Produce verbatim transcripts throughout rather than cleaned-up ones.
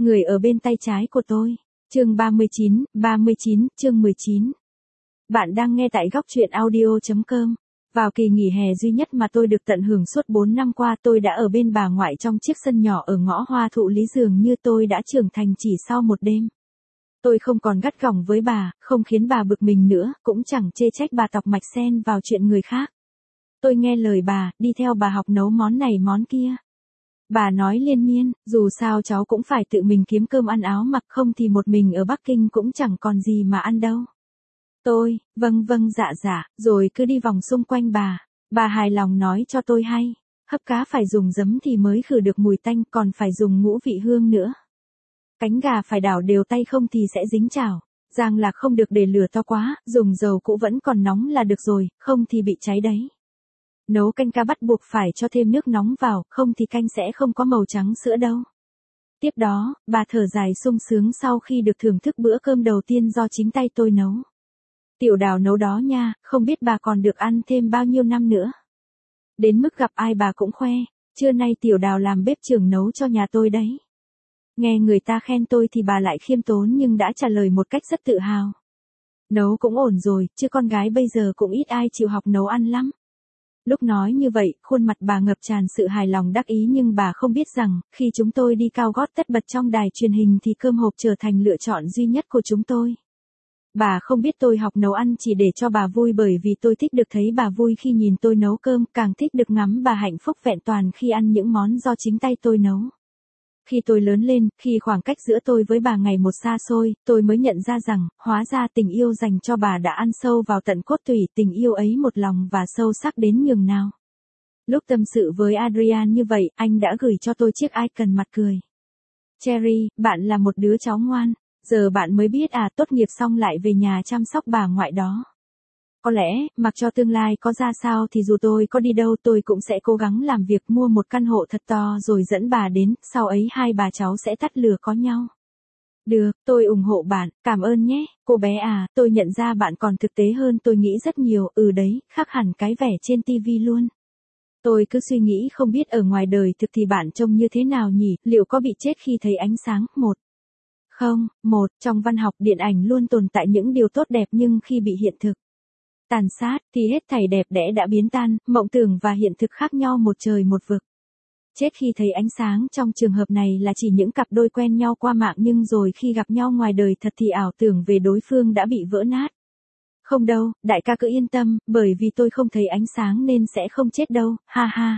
Người ở bên tay trái của tôi. Chương ba mươi chín, ba mươi chín, chương mười chín. Bạn đang nghe tại góc truyện audio chấm com. Vào kỳ nghỉ hè duy nhất mà tôi được tận hưởng suốt bốn năm qua, tôi đã ở bên bà ngoại trong chiếc sân nhỏ ở ngõ Hoa Thụ Lý, dường như tôi đã trưởng thành chỉ sau một đêm. Tôi không còn gắt gỏng với bà, không khiến bà bực mình nữa, cũng chẳng chê trách bà tọc mạch xen vào chuyện người khác. Tôi nghe lời bà, đi theo bà học nấu món này món kia. Bà nói liên miên, dù sao cháu cũng phải tự mình kiếm cơm ăn áo mặc, không thì một mình ở Bắc Kinh cũng chẳng còn gì mà ăn đâu. Tôi, vâng vâng dạ dạ, rồi cứ đi vòng xung quanh bà. Bà hài lòng nói cho tôi hay, hấp cá phải dùng giấm thì mới khử được mùi tanh, còn phải dùng ngũ vị hương nữa. Cánh gà phải đảo đều tay không thì sẽ dính chảo. Rang lạc không được để lửa to quá, dùng dầu cũ vẫn còn nóng là được rồi, không thì bị cháy đấy. Nấu canh cá bắt buộc phải cho thêm nước nóng vào, không thì canh sẽ không có màu trắng sữa đâu. Tiếp đó, bà thở dài sung sướng sau khi được thưởng thức bữa cơm đầu tiên do chính tay tôi nấu. Tiểu Đào nấu đó nha, không biết bà còn được ăn thêm bao nhiêu năm nữa. Đến mức gặp ai bà cũng khoe, trưa nay Tiểu Đào làm bếp trưởng nấu cho nhà tôi đấy. Nghe người ta khen tôi thì bà lại khiêm tốn nhưng đã trả lời một cách rất tự hào. Nấu cũng ổn rồi, chứ con gái bây giờ cũng ít ai chịu học nấu ăn lắm. Lúc nói như vậy, khuôn mặt bà ngập tràn sự hài lòng đắc ý, nhưng bà không biết rằng, khi chúng tôi đi cao gót tất bật trong đài truyền hình thì cơm hộp trở thành lựa chọn duy nhất của chúng tôi. Bà không biết tôi học nấu ăn chỉ để cho bà vui, bởi vì tôi thích được thấy bà vui khi nhìn tôi nấu cơm, càng thích được ngắm bà hạnh phúc vẹn toàn khi ăn những món do chính tay tôi nấu. Khi tôi lớn lên, khi khoảng cách giữa tôi với bà ngày một xa xôi, tôi mới nhận ra rằng, hóa ra tình yêu dành cho bà đã ăn sâu vào tận cốt tủy, tình yêu ấy một lòng và sâu sắc đến nhường nào. Lúc tâm sự với Adrian như vậy, anh đã gửi cho tôi chiếc icon mặt cười. Cherry, bạn là một đứa cháu ngoan, giờ bạn mới biết à, tốt nghiệp xong lại về nhà chăm sóc bà ngoại đó. Có lẽ, mặc cho tương lai có ra sao thì dù tôi có đi đâu tôi cũng sẽ cố gắng làm việc mua một căn hộ thật to rồi dẫn bà đến, sau ấy hai bà cháu sẽ tắt lửa có nhau. Được, tôi ủng hộ bạn, cảm ơn nhé, cô bé à, tôi nhận ra bạn còn thực tế hơn tôi nghĩ rất nhiều, ừ đấy, khác hẳn cái vẻ trên tivi luôn. Tôi cứ suy nghĩ không biết ở ngoài đời thực thì bạn trông như thế nào nhỉ, liệu có bị chết khi thấy ánh sáng, một. Không, một, trong văn học điện ảnh luôn tồn tại những điều tốt đẹp nhưng khi bị hiện thực tàn sát, thì hết thảy đẹp đẽ đã biến tan, mộng tưởng và hiện thực khác nhau một trời một vực. Chết khi thấy ánh sáng trong trường hợp này là chỉ những cặp đôi quen nhau qua mạng nhưng rồi khi gặp nhau ngoài đời thật thì ảo tưởng về đối phương đã bị vỡ nát. Không đâu, đại ca cứ yên tâm, bởi vì tôi không thấy ánh sáng nên sẽ không chết đâu, ha ha.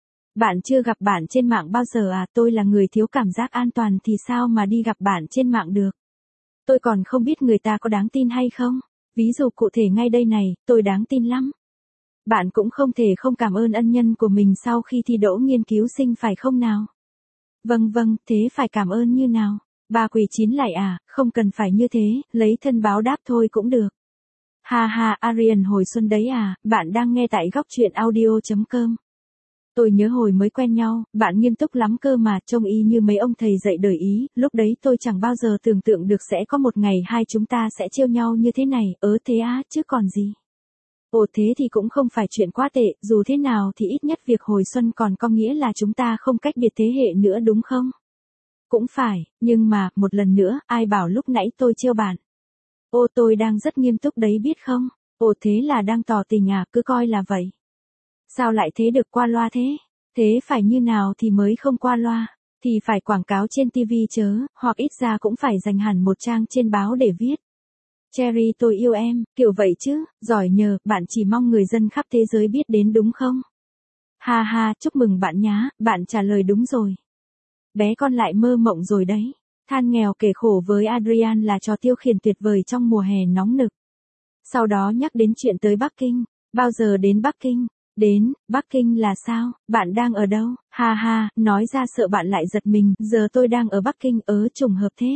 Bạn chưa gặp bạn trên mạng bao giờ à, tôi là người thiếu cảm giác an toàn thì sao mà đi gặp bạn trên mạng được. Tôi còn không biết người ta có đáng tin hay không. Ví dụ cụ thể ngay đây này, tôi đáng tin lắm. Bạn cũng không thể không cảm ơn ân nhân của mình sau khi thi đỗ nghiên cứu sinh phải không nào? Vâng vâng, thế phải cảm ơn như nào? Bà quỳ chín lại à, không cần phải như thế, lấy thân báo đáp thôi cũng được. Ha ha, Arian hồi xuân đấy à, bạn đang nghe tại góc truyện audio chấm com. Tôi nhớ hồi mới quen nhau, bạn nghiêm túc lắm cơ mà, trông y như mấy ông thầy dạy đời Ý, lúc đấy tôi chẳng bao giờ tưởng tượng được sẽ có một ngày hai chúng ta sẽ trêu nhau như thế này, ớ thế á, chứ còn gì. Ồ thế thì cũng không phải chuyện quá tệ, dù thế nào thì ít nhất việc hồi xuân còn có nghĩa là chúng ta không cách biệt thế hệ nữa đúng không? Cũng phải, nhưng mà, một lần nữa, ai bảo lúc nãy tôi trêu bạn. Ô tôi đang rất nghiêm túc đấy biết không? Ồ thế là đang tỏ tình à, cứ coi là vậy. Sao lại thế được, qua loa thế? Thế phải như nào thì mới không qua loa? Thì phải quảng cáo trên tivi chớ, hoặc ít ra cũng phải dành hẳn một trang trên báo để viết. Cherry tôi yêu em, kiểu vậy chứ, giỏi nhờ, bạn chỉ mong người dân khắp thế giới biết đến đúng không? Ha ha, chúc mừng bạn nhá, bạn trả lời đúng rồi. Bé con lại mơ mộng rồi đấy. Than nghèo kể khổ với Adrian là trò tiêu khiển tuyệt vời trong mùa hè nóng nực. Sau đó nhắc đến chuyện tới Bắc Kinh. Bao giờ đến Bắc Kinh? Đến, Bắc Kinh là sao, bạn đang ở đâu, ha ha, nói ra sợ bạn lại giật mình, giờ tôi đang ở Bắc Kinh, ớ trùng hợp thế.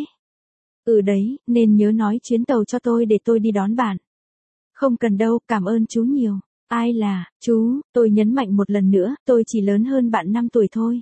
Ừ đấy, nên nhớ nói chuyến tàu cho tôi để tôi đi đón bạn. Không cần đâu, cảm ơn chú nhiều. Ai là, chú, tôi nhấn mạnh một lần nữa, tôi chỉ lớn hơn bạn năm tuổi thôi.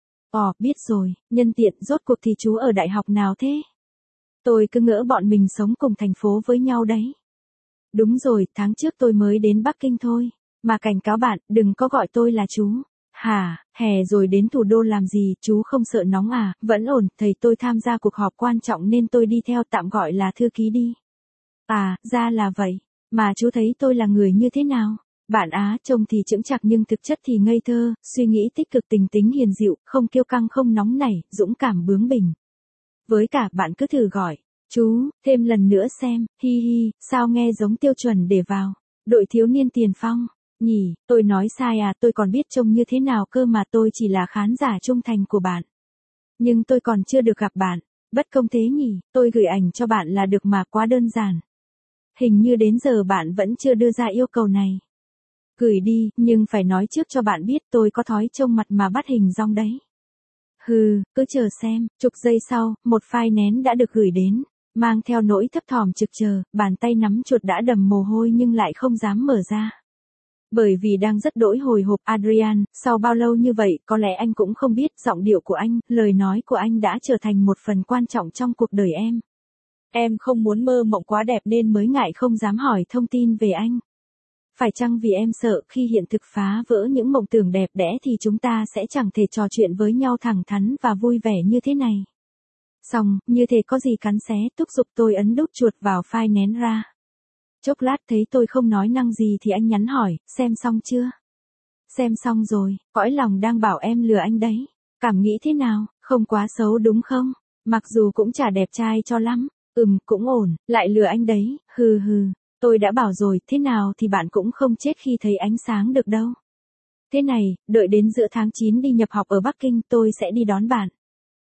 Ồ, biết rồi, nhân tiện, rốt cuộc thì chú ở đại học nào thế? Tôi cứ ngỡ bọn mình sống cùng thành phố với nhau đấy. Đúng rồi, tháng trước tôi mới đến Bắc Kinh thôi. Mà cảnh cáo bạn, đừng có gọi tôi là chú. Hả, hè rồi đến thủ đô làm gì, chú không sợ nóng à, vẫn ổn, thầy tôi tham gia cuộc họp quan trọng nên tôi đi theo, tạm gọi là thư ký đi. À, ra là vậy, mà chú thấy tôi là người như thế nào? Bạn á, trông thì chững chạc nhưng thực chất thì ngây thơ, suy nghĩ tích cực, tình tính hiền dịu, không kiêu căng không nóng nảy, dũng cảm bướng bỉnh. Với cả bạn cứ thử gọi, chú, thêm lần nữa xem, hi hi, sao nghe giống tiêu chuẩn để vào đội thiếu niên tiền phong, nhỉ, tôi nói sai à, tôi còn biết trông như thế nào cơ mà, tôi chỉ là khán giả trung thành của bạn. Nhưng tôi còn chưa được gặp bạn, bất công thế nhỉ, tôi gửi ảnh cho bạn là được mà, quá đơn giản. Hình như đến giờ bạn vẫn chưa đưa ra yêu cầu này. Gửi đi, nhưng phải nói trước cho bạn biết tôi có thói trông mặt mà bắt hình dong đấy. Hừ, cứ chờ xem, chục giây sau, một file nén đã được gửi đến, mang theo nỗi thấp thỏm trực chờ, bàn tay nắm chuột đã đầm mồ hôi nhưng lại không dám mở ra. Bởi vì đang rất đỗi hồi hộp, Adrian, sau bao lâu như vậy, có lẽ anh cũng không biết, giọng điệu của anh, lời nói của anh đã trở thành một phần quan trọng trong cuộc đời em. Em không muốn mơ mộng quá đẹp nên mới ngại không dám hỏi thông tin về anh. Phải chăng vì em sợ khi hiện thực phá vỡ những mộng tưởng đẹp đẽ thì chúng ta sẽ chẳng thể trò chuyện với nhau thẳng thắn và vui vẻ như thế này. Xong, như thế có gì cắn xé, thúc giục tôi ấn đút chuột vào file nén ra. Chốc lát thấy tôi không nói năng gì thì anh nhắn hỏi, xem xong chưa? Xem xong rồi, cõi lòng đang bảo em lừa anh đấy. Cảm nghĩ thế nào, không quá xấu đúng không? Mặc dù cũng chả đẹp trai cho lắm, ừm, cũng ổn, lại lừa anh đấy, hừ hừ. Tôi đã bảo rồi, thế nào thì bạn cũng không chết khi thấy ánh sáng được đâu. Thế này, đợi đến giữa tháng chín đi nhập học ở Bắc Kinh tôi sẽ đi đón bạn.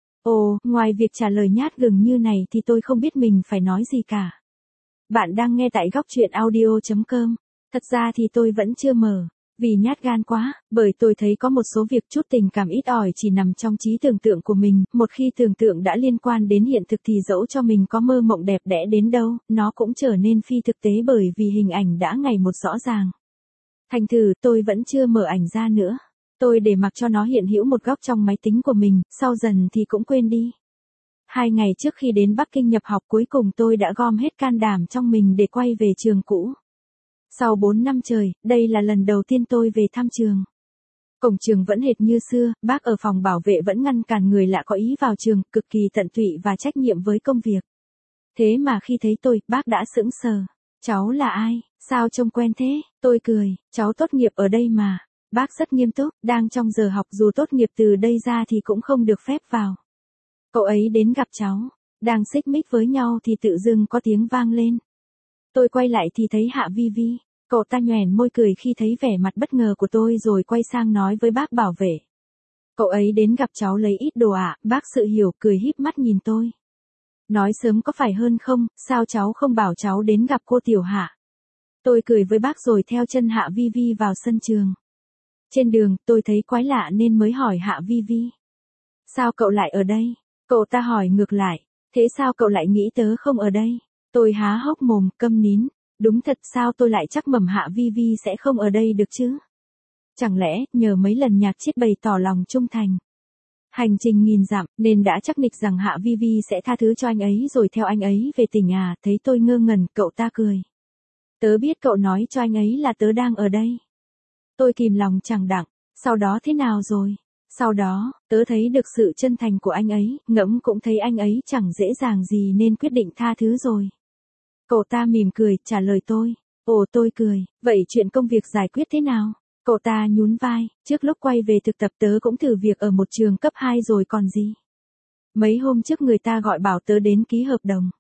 Ồ, ngoài việc trả lời nhát gừng như này thì tôi không biết mình phải nói gì cả. Bạn đang nghe tại góc truyện audio chấm com. Thật ra thì tôi vẫn chưa mở, vì nhát gan quá, bởi tôi thấy có một số việc chút tình cảm ít ỏi chỉ nằm trong trí tưởng tượng của mình, một khi tưởng tượng đã liên quan đến hiện thực thì dẫu cho mình có mơ mộng đẹp đẽ đến đâu, nó cũng trở nên phi thực tế bởi vì hình ảnh đã ngày một rõ ràng. Thành thử tôi vẫn chưa mở ảnh ra nữa. Tôi để mặc cho nó hiện hữu một góc trong máy tính của mình, sau dần thì cũng quên đi. Hai ngày trước khi đến Bắc Kinh nhập học cuối cùng tôi đã gom hết can đảm trong mình để quay về trường cũ. Sau bốn năm trời, đây là lần đầu tiên tôi về thăm trường. Cổng trường vẫn hệt như xưa, bác ở phòng bảo vệ vẫn ngăn cản người lạ có ý vào trường, cực kỳ tận tụy và trách nhiệm với công việc. Thế mà khi thấy tôi, bác đã sững sờ. Cháu là ai? Sao trông quen thế? Tôi cười, cháu tốt nghiệp ở đây mà. Bác rất nghiêm túc, đang trong giờ học dù tốt nghiệp từ đây ra thì cũng không được phép vào. Cậu ấy đến gặp cháu, đang xích mích với nhau thì tự dưng có tiếng vang lên. Tôi quay lại thì thấy Hạ Vi Vi, cậu ta nhoẻn môi cười khi thấy vẻ mặt bất ngờ của tôi rồi quay sang nói với bác bảo vệ. Cậu ấy đến gặp cháu lấy ít đồ ạ, à? Bác sự hiểu cười híp mắt nhìn tôi. Nói sớm có phải hơn không, sao cháu không bảo cháu đến gặp cô Tiểu Hạ. Tôi cười với bác rồi theo chân Hạ Vi Vi vào sân trường. Trên đường, tôi thấy quái lạ nên mới hỏi Hạ Vi Vi. Sao cậu lại ở đây? Cậu ta hỏi ngược lại, thế sao cậu lại nghĩ tớ không ở đây? Tôi há hốc mồm, câm nín. Đúng thật sao tôi lại chắc mẩm Hạ Vi Vi sẽ không ở đây được chứ? Chẳng lẽ, nhờ mấy lần nhạc chiết bày tỏ lòng trung thành. Hành trình nghìn dặm, nên đã chắc nịch rằng Hạ Vi Vi sẽ tha thứ cho anh ấy rồi theo anh ấy về tỉnh à, thấy tôi ngơ ngẩn, cậu ta cười. Tớ biết cậu nói cho anh ấy là tớ đang ở đây. Tôi kìm lòng chẳng đặng, sau đó thế nào rồi? Sau đó, tớ thấy được sự chân thành của anh ấy, ngẫm cũng thấy anh ấy chẳng dễ dàng gì nên quyết định tha thứ rồi. Cậu ta mỉm cười, trả lời tôi. Ồ tôi cười, vậy chuyện công việc giải quyết thế nào? Cậu ta nhún vai, trước lúc quay về thực tập tớ cũng thử việc ở một trường cấp hai rồi còn gì. Mấy hôm trước người ta gọi bảo tớ đến ký hợp đồng.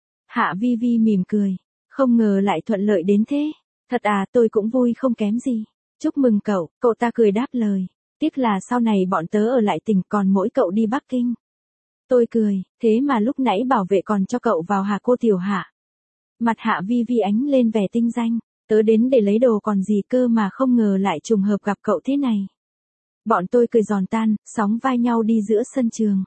Hạ Vi Vi mỉm cười, không ngờ lại thuận lợi đến thế. Thật à, tôi cũng vui không kém gì. Chúc mừng cậu, cậu ta cười đáp lời. Tiếc là sau này bọn tớ ở lại tỉnh còn mỗi cậu đi Bắc Kinh. Tôi cười, thế mà lúc nãy bảo vệ còn cho cậu vào hả cô Tiểu Hạ? Mặt Hạ Vi Vi ánh lên vẻ tinh danh, tớ đến để lấy đồ còn gì cơ mà không ngờ lại trùng hợp gặp cậu thế này. Bọn tôi cười giòn tan, sóng vai nhau đi giữa sân trường.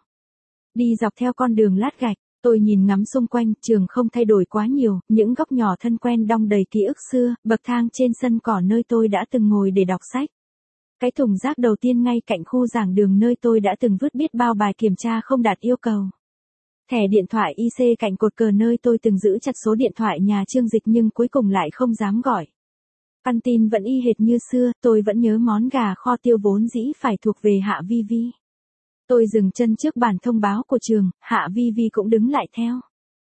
Đi dọc theo con đường lát gạch, tôi nhìn ngắm xung quanh, trường không thay đổi quá nhiều, những góc nhỏ thân quen đong đầy ký ức xưa, bậc thang trên sân cỏ nơi tôi đã từng ngồi để đọc sách. Cái thùng rác đầu tiên ngay cạnh khu giảng đường nơi tôi đã từng vứt biết bao bài kiểm tra không đạt yêu cầu. Thẻ điện thoại i xê cạnh cột cờ nơi tôi từng giữ chặt số điện thoại nhà Trương Dịch nhưng cuối cùng lại không dám gọi. Căn tin vẫn y hệt như xưa, tôi vẫn nhớ món gà kho tiêu vốn dĩ phải thuộc về Hạ Vi Vi. Tôi dừng chân trước bản thông báo của trường, Hạ Vi Vi cũng đứng lại theo.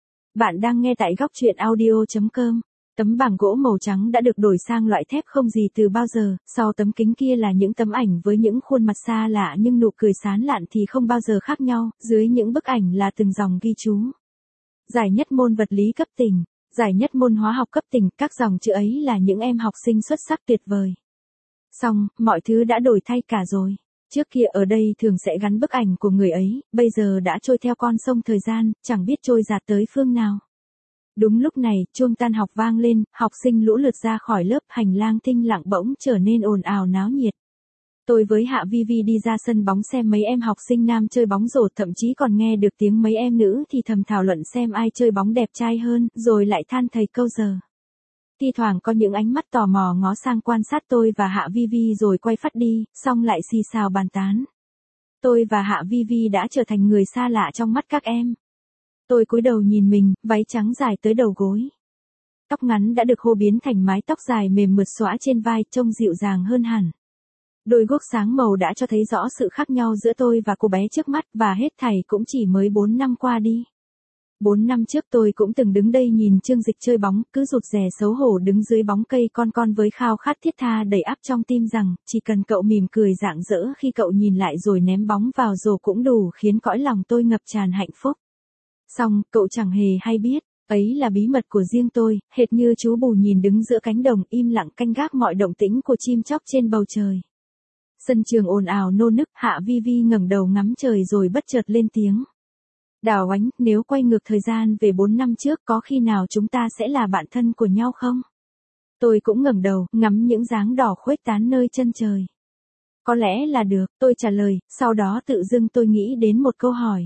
Bạn đang nghe tại góc truyện audio.com. Tấm bảng gỗ màu trắng đã được đổi sang loại thép không gì từ bao giờ, sau tấm kính kia là những tấm ảnh với những khuôn mặt xa lạ nhưng nụ cười sán lạn thì không bao giờ khác nhau, dưới những bức ảnh là từng dòng ghi chú. Giải nhất môn vật lý cấp tỉnh, giải nhất môn hóa học cấp tỉnh, các dòng chữ ấy là những em học sinh xuất sắc tuyệt vời. Xong, mọi thứ đã đổi thay cả rồi. Trước kia ở đây thường sẽ gắn bức ảnh của người ấy, bây giờ đã trôi theo con sông thời gian, chẳng biết trôi dạt tới phương nào. Đúng lúc này, chuông tan học vang lên, học sinh lũ lượt ra khỏi lớp, hành lang thinh lặng bỗng trở nên ồn ào náo nhiệt. Tôi với Hạ Vi Vi đi ra sân bóng xem mấy em học sinh nam chơi bóng rổ, thậm chí còn nghe được tiếng mấy em nữ thì thầm thảo luận xem ai chơi bóng đẹp trai hơn, rồi lại than thầy câu giờ. Thi thoảng có những ánh mắt tò mò ngó sang quan sát tôi và Hạ Vi Vi rồi quay phắt đi, xong lại xì xào bàn tán. Tôi và Hạ Vi Vi đã trở thành người xa lạ trong mắt các em. Tôi cúi đầu nhìn mình, váy trắng dài tới đầu gối. Tóc ngắn đã được hô biến thành mái tóc dài mềm mượt xõa trên vai, trông dịu dàng hơn hẳn. Đôi guốc sáng màu đã cho thấy rõ sự khác nhau giữa tôi và cô bé trước mắt, và hết thảy cũng chỉ mới bốn năm qua đi. Bốn năm trước tôi cũng từng đứng đây nhìn Trương Dịch chơi bóng, cứ rụt rè xấu hổ đứng dưới bóng cây con con với khao khát thiết tha đầy ắp trong tim rằng, chỉ cần cậu mỉm cười rạng rỡ khi cậu nhìn lại rồi ném bóng vào rổ cũng đủ khiến cõi lòng tôi ngập tràn hạnh phúc. Xong, cậu chẳng hề hay biết, ấy là bí mật của riêng tôi, hệt như chú bù nhìn đứng giữa cánh đồng im lặng canh gác mọi động tĩnh của chim chóc trên bầu trời. Sân trường ồn ào nô nức, Hạ Vi Vi ngẩng đầu ngắm trời rồi bất chợt lên tiếng. Đào Ánh, nếu quay ngược thời gian về bốn năm trước có khi nào chúng ta sẽ là bạn thân của nhau không? Tôi cũng ngẩng đầu, ngắm những dáng đỏ khuếch tán nơi chân trời. Có lẽ là được, tôi trả lời, sau đó tự dưng tôi nghĩ đến một câu hỏi.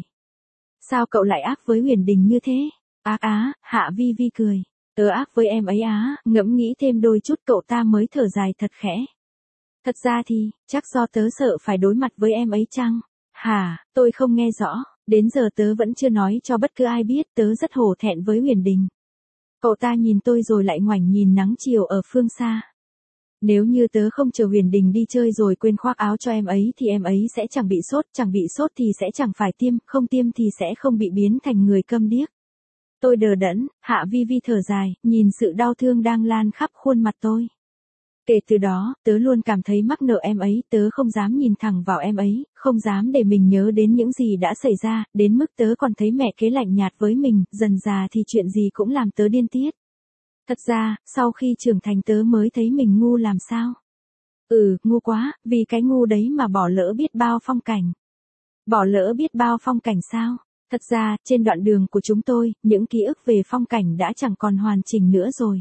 Sao cậu lại ác với Huyền Đình như thế? Ác á, Hạ Vi Vi cười. Tớ ác với em ấy á, ngẫm nghĩ thêm đôi chút cậu ta mới thở dài thật khẽ. Thật ra thì, chắc do tớ sợ phải đối mặt với em ấy chăng? Hả, tôi không nghe rõ, đến giờ tớ vẫn chưa nói cho bất cứ ai biết, tớ rất hổ thẹn với Huyền Đình. Cậu ta nhìn tôi rồi lại ngoảnh nhìn nắng chiều ở phương xa. Nếu như tớ không chờ Huyền Đình đi chơi rồi quên khoác áo cho em ấy thì em ấy sẽ chẳng bị sốt, chẳng bị sốt thì sẽ chẳng phải tiêm, không tiêm thì sẽ không bị biến thành người câm điếc. Tôi đờ đẫn, Hạ Vi Vi thở dài, nhìn sự đau thương đang lan khắp khuôn mặt tôi. Kể từ đó, tớ luôn cảm thấy mắc nợ em ấy, tớ không dám nhìn thẳng vào em ấy, không dám để mình nhớ đến những gì đã xảy ra, đến mức tớ còn thấy mẹ kế lạnh nhạt với mình, dần già thì chuyện gì cũng làm tớ điên tiết. Thật ra, sau khi trưởng thành tớ mới thấy mình ngu làm sao. Ừ, ngu quá, vì cái ngu đấy mà bỏ lỡ biết bao phong cảnh. Bỏ lỡ biết bao phong cảnh sao? Thật ra, trên đoạn đường của chúng tôi, những ký ức về phong cảnh đã chẳng còn hoàn chỉnh nữa rồi.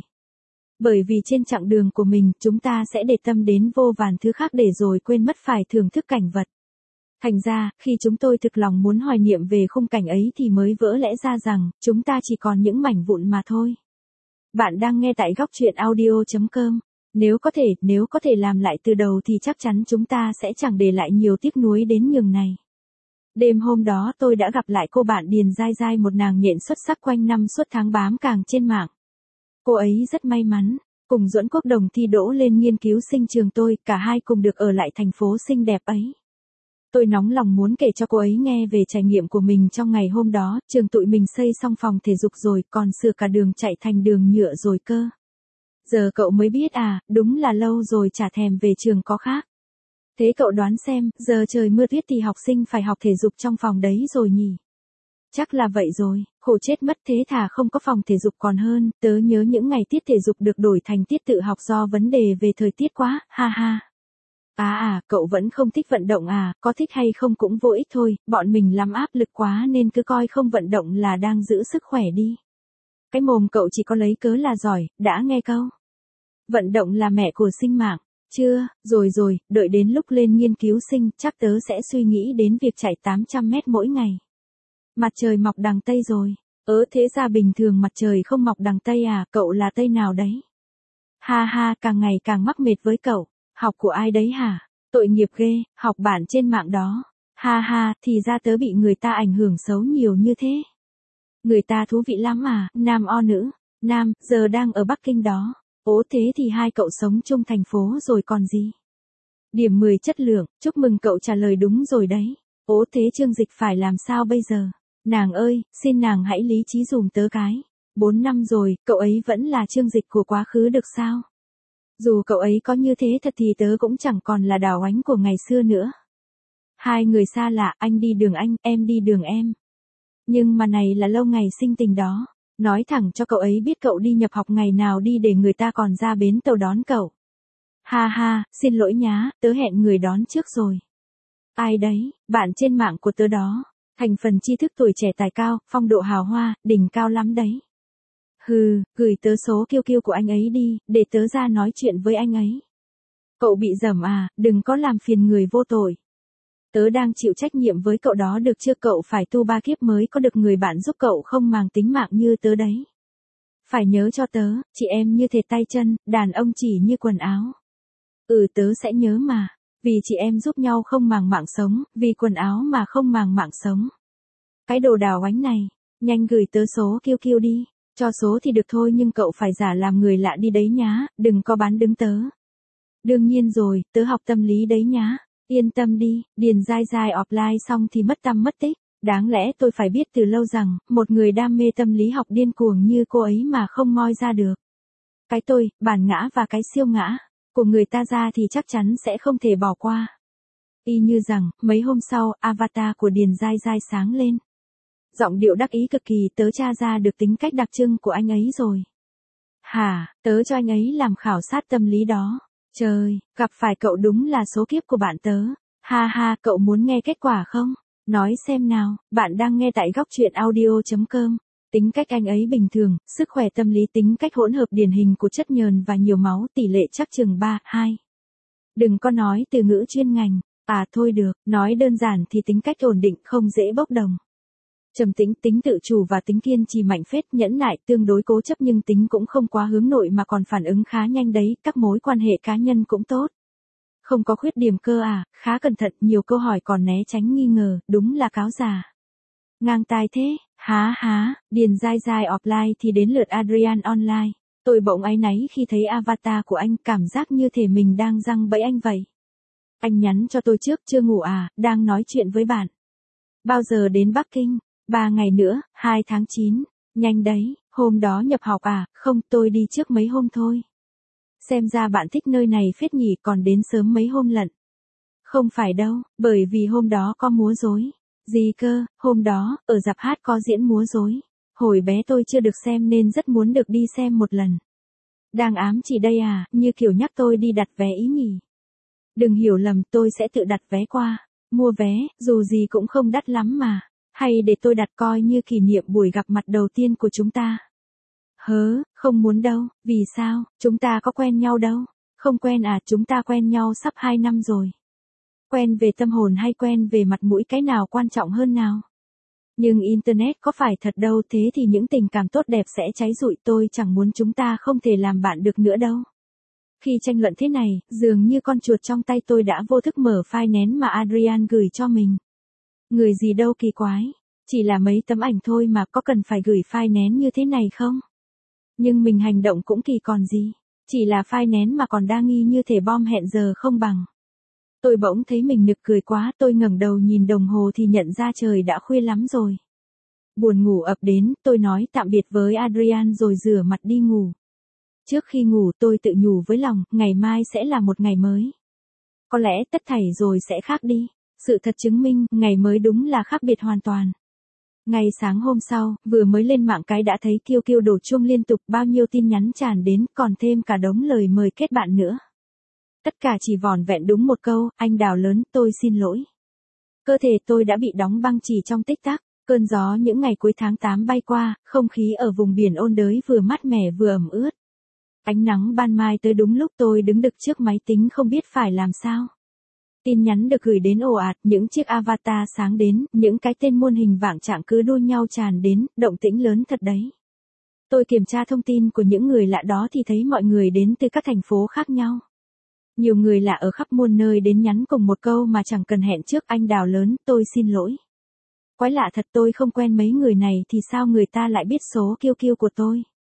Bởi vì trên chặng đường của mình, chúng ta sẽ để tâm đến vô vàn thứ khác để rồi quên mất phải thưởng thức cảnh vật. Thành ra, khi chúng tôi thực lòng muốn hoài niệm về khung cảnh ấy thì mới vỡ lẽ ra rằng, chúng ta chỉ còn những mảnh vụn mà thôi. Bạn đang nghe tại góc truyện audio.com. Nếu có thể, nếu có thể làm lại từ đầu thì chắc chắn chúng ta sẽ chẳng để lại nhiều tiếc nuối đến nhường này. Đêm hôm đó tôi đã gặp lại cô bạn Điền Giai Giai, một nàng nhện xuất sắc quanh năm suốt tháng bám càng trên mạng. Cô ấy rất may mắn, cùng Duẫn Quốc Đồng thi đỗ lên nghiên cứu sinh trường tôi, cả hai cùng được ở lại thành phố xinh đẹp ấy. Tôi nóng lòng muốn kể cho cô ấy nghe về trải nghiệm của mình trong ngày hôm đó, trường tụi mình xây xong phòng thể dục rồi, còn sửa cả đường chạy thành đường nhựa rồi cơ. Giờ cậu mới biết à, đúng là lâu rồi chả thèm về trường có khác. Thế cậu đoán xem, giờ trời mưa tuyết thì học sinh phải học thể dục trong phòng đấy rồi nhỉ? Chắc là vậy rồi, khổ chết mất, thế thà không có phòng thể dục còn hơn, tớ nhớ những ngày tiết thể dục được đổi thành tiết tự học do vấn đề về thời tiết quá, ha ha. À à, cậu vẫn không thích vận động à, có thích hay không cũng vô ích thôi, bọn mình lắm áp lực quá nên cứ coi không vận động là đang giữ sức khỏe đi. Cái mồm cậu chỉ có lấy cớ là giỏi, đã nghe câu. Vận động là mẹ của sinh mạng. Chưa, rồi rồi, đợi đến lúc lên nghiên cứu sinh, chắc tớ sẽ suy nghĩ đến việc chạy tám trăm mét mỗi ngày. Mặt trời mọc đằng Tây rồi. Ớ thế ra bình thường mặt trời không mọc đằng Tây à, cậu là Tây nào đấy? Ha ha, càng ngày càng mắc mệt với cậu. Học của ai đấy hả? Tội nghiệp ghê, học bản trên mạng đó. Ha ha, thì ra tớ bị người ta ảnh hưởng xấu nhiều như thế. Người ta thú vị lắm à, nam o nữ. Nam, giờ đang ở Bắc Kinh đó. Ố thế thì hai cậu sống chung thành phố rồi còn gì. Điểm mười chất lượng, chúc mừng cậu trả lời đúng rồi đấy. Ố thế Trương Dịch phải làm sao bây giờ? Nàng ơi, xin nàng hãy lý trí dùm tớ cái. Bốn năm rồi, cậu ấy vẫn là Trương Dịch của quá khứ được sao? Dù cậu ấy có như thế thật thì tớ cũng chẳng còn là Đào Oánh của ngày xưa nữa. Hai người xa lạ, anh đi đường anh, em đi đường em. Nhưng mà này là lâu ngày sinh tình đó. Nói thẳng cho cậu ấy biết cậu đi nhập học ngày nào đi để người ta còn ra bến tàu đón cậu. Ha ha, xin lỗi nhá, tớ hẹn người đón trước rồi. Ai đấy, bạn trên mạng của tớ đó. Thành phần tri thức tuổi trẻ tài cao, phong độ hào hoa, đỉnh cao lắm đấy. Hừ, gửi tớ số kiu kiu của anh ấy đi, để tớ ra nói chuyện với anh ấy. Cậu bị dởm à, đừng có làm phiền người vô tội. Tớ đang chịu trách nhiệm với cậu đó được chưa, cậu phải tu ba kiếp mới có được người bạn giúp cậu không màng tính mạng như tớ đấy. Phải nhớ cho tớ, chị em như thịt tay chân, đàn ông chỉ như quần áo. Ừ tớ sẽ nhớ mà, vì chị em giúp nhau không màng mạng sống, vì quần áo mà không màng mạng sống. Cái đồ Đào Oánh này, nhanh gửi tớ số kiu kiu đi, cho số thì được thôi nhưng cậu phải giả làm người lạ đi đấy nhá, đừng có bán đứng tớ. Đương nhiên rồi, tớ học tâm lý đấy nhá. Yên tâm đi, điền dai dai offline xong thì mất tăm mất tích. Đáng lẽ tôi phải biết từ lâu rằng, một người đam mê tâm lý học điên cuồng như cô ấy mà không moi ra được. Cái tôi, bản ngã và cái siêu ngã, của người ta ra thì chắc chắn sẽ không thể bỏ qua. Y như rằng, mấy hôm sau, avatar của điền dai dai sáng lên. Giọng điệu đắc ý cực kỳ, tớ tra ra được tính cách đặc trưng của anh ấy rồi. Hả, tớ cho anh ấy làm khảo sát tâm lý đó. Trời, gặp phải cậu đúng là số kiếp của bạn tớ. Ha ha, cậu muốn nghe kết quả không? Nói xem nào, bạn đang nghe tại góc truyện audio chấm com. Tính cách anh ấy bình thường, sức khỏe tâm lý tính cách hỗn hợp điển hình của chất nhờn và nhiều máu tỷ lệ chắc chừng ba, hai. Đừng có nói từ ngữ chuyên ngành. À thôi được, nói đơn giản thì tính cách ổn định không dễ bốc đồng. Trầm tĩnh, tính tự chủ và tính kiên trì mạnh phết, nhẫn nại, tương đối cố chấp nhưng tính cũng không quá hướng nội mà còn phản ứng khá nhanh đấy, các mối quan hệ cá nhân cũng tốt. Không có khuyết điểm cơ à, khá cẩn thận, nhiều câu hỏi còn né tránh nghi ngờ, đúng là cáo già. Ngang tai thế, há há, điền dai dai offline thì đến lượt Adrian online. Tôi bỗng áy náy khi thấy avatar của anh, cảm giác như thể mình đang giăng bẫy anh vậy. Anh nhắn cho tôi trước, chưa ngủ à, đang nói chuyện với bạn. Bao giờ đến Bắc Kinh? Ba ngày nữa, hai tháng chín. Nhanh đấy, hôm đó nhập học à, không tôi đi trước mấy hôm thôi. Xem ra bạn thích nơi này phết nhỉ, còn đến sớm mấy hôm lận. Không phải đâu, bởi vì hôm đó có múa rối. Gì cơ, hôm đó, ở rạp hát có diễn múa rối. Hồi bé tôi chưa được xem nên rất muốn được đi xem một lần. Đang ám chỉ đây à, như kiểu nhắc tôi đi đặt vé ý nhỉ. Đừng hiểu lầm, tôi sẽ tự đặt vé qua. Mua vé, dù gì cũng không đắt lắm mà. Hay để tôi đặt coi như kỷ niệm buổi gặp mặt đầu tiên của chúng ta. Hớ, không muốn đâu, vì sao, chúng ta có quen nhau đâu. Không quen à, chúng ta quen nhau sắp hai năm rồi. Quen về tâm hồn hay quen về mặt mũi, cái nào quan trọng hơn nào? Nhưng Internet có phải thật đâu, thế thì những tình cảm tốt đẹp sẽ cháy rụi, tôi chẳng muốn chúng ta không thể làm bạn được nữa đâu. Khi tranh luận thế này, dường như con chuột trong tay tôi đã vô thức mở file nén mà Adrian gửi cho mình. Người gì đâu kỳ quái, chỉ là mấy tấm ảnh thôi mà có cần phải gửi file nén như thế này không? Nhưng mình hành động cũng kỳ còn gì, chỉ là file nén mà còn đa nghi như thể bom hẹn giờ không bằng. Tôi bỗng thấy mình nực cười quá, tôi ngẩng đầu nhìn đồng hồ thì nhận ra trời đã khuya lắm rồi. Buồn ngủ ập đến, tôi nói tạm biệt với Adrian rồi rửa mặt đi ngủ. Trước khi ngủ tôi tự nhủ với lòng, ngày mai sẽ là một ngày mới. Có lẽ tất thảy rồi sẽ khác đi. Sự thật chứng minh, ngày mới đúng là khác biệt hoàn toàn. Ngày sáng hôm sau, vừa mới lên mạng cái đã thấy kiu kiu đổ chuông liên tục, bao nhiêu tin nhắn tràn đến, còn thêm cả đống lời mời kết bạn nữa. Tất cả chỉ vỏn vẹn đúng một câu, anh Đào lớn, tôi xin lỗi. Cơ thể tôi đã bị đóng băng chỉ trong tích tắc, cơn gió những ngày cuối tháng tám bay qua, không khí ở vùng biển ôn đới vừa mát mẻ vừa ẩm ướt. Ánh nắng ban mai tới đúng lúc tôi đứng đực trước máy tính không biết phải làm sao. Tin nhắn được gửi đến ồ ạt, những chiếc avatar sáng đến, những cái tên muôn hình vạn trạng cứ đua nhau tràn đến, động tĩnh lớn thật đấy. Tôi kiểm tra thông tin của những người lạ đó thì thấy mọi người đến từ các thành phố khác nhau. Nhiều người lạ ở khắp muôn nơi đến nhắn cùng một câu mà chẳng cần hẹn trước, anh Đào lớn, tôi xin lỗi. Quái lạ thật, tôi không quen mấy người này thì sao người ta lại biết số kiu kiu của tôi.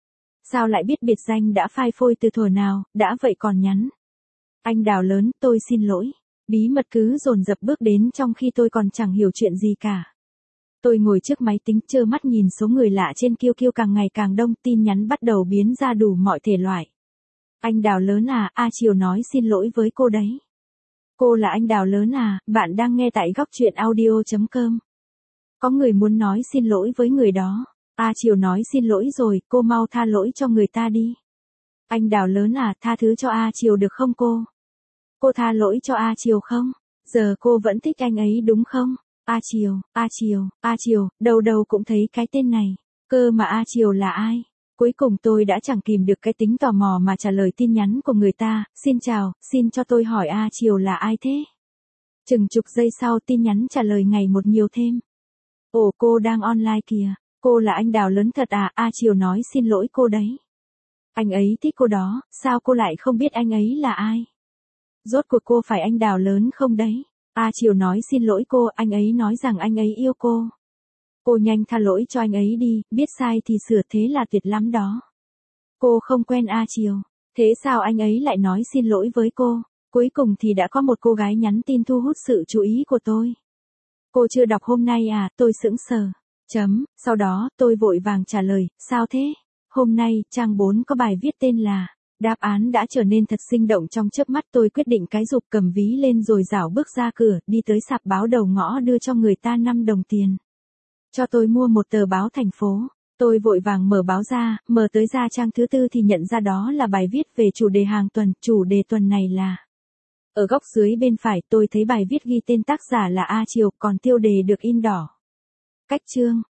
Sao lại biết biệt danh đã phai phôi từ thuở nào, đã vậy còn nhắn. Anh Đào lớn, tôi xin lỗi. Bí mật cứ dồn dập bước đến trong khi tôi còn chẳng hiểu chuyện gì cả. Tôi ngồi trước máy tính trơ mắt nhìn số người lạ trên Q Q càng ngày càng đông, tin nhắn bắt đầu biến ra đủ mọi thể loại. Anh Đào lớn à, A Triều nói xin lỗi với cô đấy. Cô là anh Đào lớn à, bạn đang nghe tại góc truyện audio chấm com. Có người muốn nói xin lỗi với người đó. A Triều nói xin lỗi rồi, cô mau tha lỗi cho người ta đi. Anh Đào lớn à, tha thứ cho A Triều được không cô? Cô tha lỗi cho A Triều không? Giờ cô vẫn thích anh ấy đúng không? A Triều, A Triều, A Triều, đầu đầu cũng thấy cái tên này. Cơ mà A Triều là ai? Cuối cùng tôi đã chẳng kìm được cái tính tò mò mà trả lời tin nhắn của người ta. Xin chào, xin cho tôi hỏi A Triều là ai thế? Chừng chục giây sau tin nhắn trả lời ngày một nhiều thêm. Ồ, cô đang online kìa. Cô là anh Đào lớn thật à? A Triều nói xin lỗi cô đấy. Anh ấy thích cô đó, sao cô lại không biết anh ấy là ai? Rốt cuộc cô phải anh Đào lớn không đấy? A Triều nói xin lỗi cô, anh ấy nói rằng anh ấy yêu cô. Cô nhanh tha lỗi cho anh ấy đi, biết sai thì sửa, thế là tuyệt lắm đó. Cô không quen A Triều, thế sao anh ấy lại nói xin lỗi với cô? Cuối cùng thì đã có một cô gái nhắn tin thu hút sự chú ý của tôi. Cô chưa đọc hôm nay à, tôi sững sờ. Chấm, sau đó, tôi vội vàng trả lời, sao thế? Hôm nay, trang bốn có bài viết tên là, đáp án đã trở nên thật sinh động trong chớp mắt. Tôi quyết định cái rụp cầm ví lên rồi rảo bước ra cửa, đi tới sạp báo đầu ngõ đưa cho người ta năm đồng tiền. Cho tôi mua một tờ báo thành phố. Tôi vội vàng mở báo ra, mở tới ra trang thứ tư thì nhận ra đó là bài viết về chủ đề hàng tuần, chủ đề tuần này là. Ở góc dưới bên phải tôi thấy bài viết ghi tên tác giả là A Triều, còn tiêu đề được in đỏ. Cách chương,